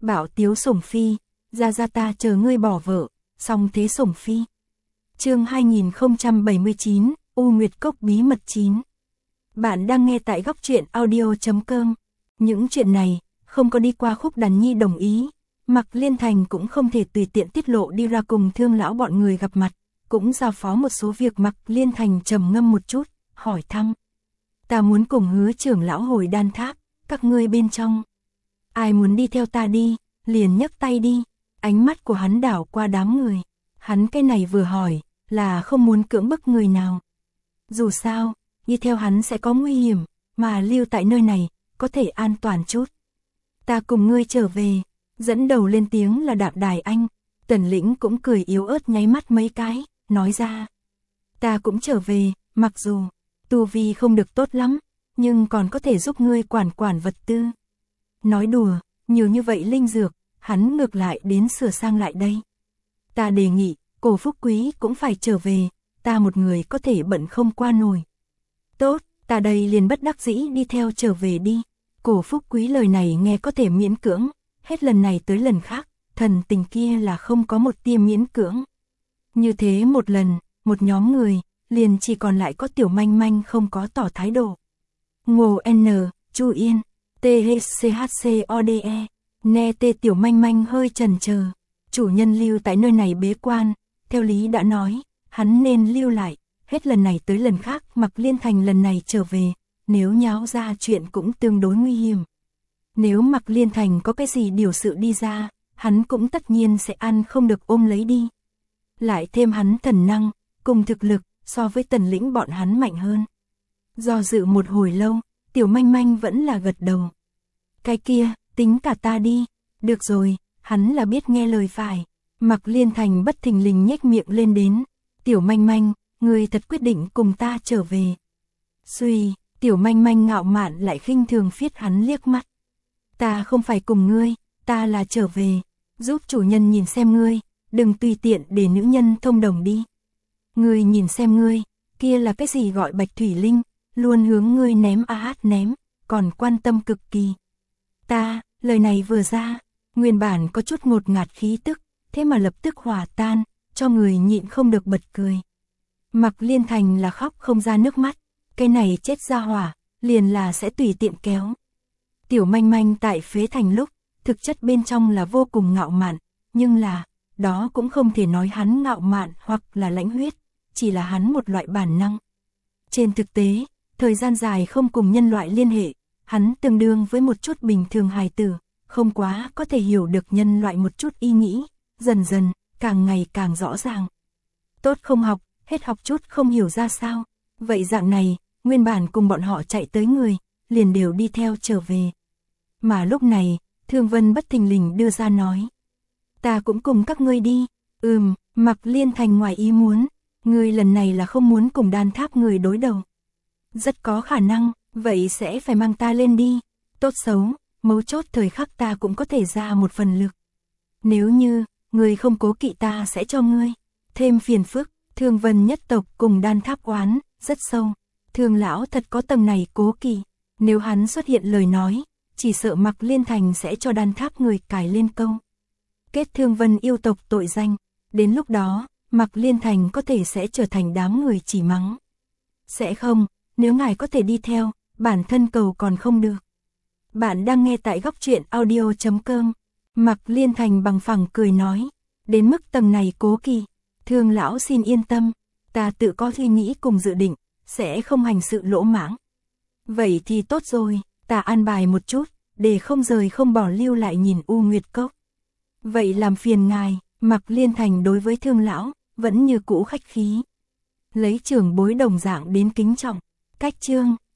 Bảo tiếu sủng phi, ra ta chờ ngươi bỏ vợ, song thế sủng phi. Chương 2079, U Nguyệt Cốc bí mật 9. Bạn đang nghe tại góc truyện audio.com. Những chuyện này không có đi qua Khúc Đàn Nhi đồng ý, Mạc Liên Thành cũng không thể tùy tiện tiết lộ đi ra cùng Thương lão bọn người gặp mặt, cũng giao phó một số việc. Mạc Liên Thành trầm ngâm một chút, hỏi thăm: "Ta muốn cùng Hứa trưởng lão hồi Đan Tháp, các ngươi bên trong ai muốn đi theo ta đi, liền nhấc tay đi." Ánh mắt của hắn đảo qua đám người. Hắn cái này vừa hỏi là không muốn cưỡng bức người nào. Dù sao, đi theo hắn sẽ có nguy hiểm, mà lưu tại nơi này có thể an toàn chút. "Ta cùng ngươi trở về." Dẫn đầu lên tiếng là Đạm Đài Anh. Tần Lĩnh cũng cười yếu ớt nháy mắt mấy cái, nói ra: "Ta cũng trở về, mặc dù tu vi không được tốt lắm, nhưng còn có thể giúp ngươi quản vật tư." Nói đùa, nhiều như vậy linh dược, hắn ngược lại đến sửa sang lại đây. "Ta đề nghị, Cổ Phúc Quý cũng phải trở về, ta một người có thể bận không qua nổi." "Tốt, ta đây liền bất đắc dĩ đi theo trở về đi." Cổ Phúc Quý lời này nghe có thể miễn cưỡng, hết lần này tới lần khác, thần tình kia là không có một tia miễn cưỡng. Như thế một lần, một nhóm người, liền chỉ còn lại có Tiểu Manh Manh không có tỏ thái độ. Ngô N, Chu Yên, THCHCODE, Nê Tê. Tiểu Manh Manh hơi chần chờ. Chủ nhân lưu tại nơi này bế quan, theo lý đã nói, hắn nên lưu lại, hết lần này tới lần khác Mạc Liên Thành lần này trở về, nếu nháo ra chuyện cũng tương đối nguy hiểm. Nếu Mạc Liên Thành có cái gì điều sự đi ra, hắn cũng tất nhiên sẽ ăn không được ôm lấy đi. Lại thêm hắn thần năng, cùng thực lực, so với Tần Lĩnh bọn hắn mạnh hơn. Do dự một hồi lâu, Tiểu Manh Manh vẫn là gật đầu. "Cái kia, tính cả ta đi." "Được rồi." Hắn là biết nghe lời phải. Mạc Liên Thành bất thình lình nhếch miệng lên đến: "Tiểu Manh Manh, ngươi thật quyết định cùng ta trở về?" Suy, Tiểu Manh Manh ngạo mạn lại khinh thường phiết hắn liếc mắt. "Ta không phải cùng ngươi, ta là trở về, giúp chủ nhân nhìn xem ngươi, đừng tùy tiện để nữ nhân thông đồng đi. Ngươi nhìn xem ngươi, kia là cái gì gọi Bạch Thủy Linh, luôn hướng ngươi ném ném, còn quan tâm cực kỳ." Ta, lời này vừa ra, nguyên bản có chút ngột ngạt khí tức, thế mà lập tức hòa tan, cho người nhịn không được bật cười. Mạc Liên Thành là khóc không ra nước mắt, cái này chết ra hỏa, liền là sẽ tùy tiện kéo. Tiểu Manh Manh tại Phế Thành lúc, thực chất bên trong là vô cùng ngạo mạn, nhưng là, đó cũng không thể nói hắn ngạo mạn hoặc là lãnh huyết, chỉ là hắn một loại bản năng. Trên thực tế, thời gian dài không cùng nhân loại liên hệ, hắn tương đương với một chút bình thường hài tử, không quá có thể hiểu được nhân loại một chút ý nghĩ, dần dần, càng ngày càng rõ ràng. Tốt không học, hết học chút không hiểu ra sao. Vậy dạng này, nguyên bản cùng bọn họ chạy tới người, liền đều đi theo trở về. Mà lúc này, Thương Vân bất thình lình đưa ra nói: "Ta cũng cùng các ngươi đi." Mạc Liên Thành ngoài ý muốn, "Ngươi lần này là không muốn cùng Đan Tháp người đối đầu?" "Rất có khả năng, vậy sẽ phải mang ta lên đi. Tốt xấu, mấu chốt thời khắc ta cũng có thể ra một phần lực. Nếu như, ngươi không cố kỵ ta sẽ cho ngươi thêm phiền phức." Thương Vân nhất tộc cùng Đan Tháp oán rất sâu. Thương lão thật có tầng này cố kỵ, nếu hắn xuất hiện lời nói, chỉ sợ Mạc Liên Thành sẽ cho Đan Tháp người cài lên câu kết Thương Vân yêu tộc tội danh. Đến lúc đó, Mạc Liên Thành có thể sẽ trở thành đám người chỉ mắng. "Sẽ không, nếu ngài có thể đi theo, bản thân cầu còn không được." Bạn đang nghe tại góc truyện audio.com. Mạc Liên Thành bằng phẳng cười nói: "Đến mức tầng này cố kỵ, Thương lão xin yên tâm, ta tự có suy nghĩ cùng dự định, sẽ không hành sự lỗ mãng." "Vậy thì tốt rồi, ta an bài một chút, để không rời không bỏ lưu lại nhìn U Nguyệt Cốc." "Vậy làm phiền ngài." Mạc Liên Thành đối với Thương lão vẫn như cũ khách khí, lấy trưởng bối đồng dạng đến kính trọng. Cách chương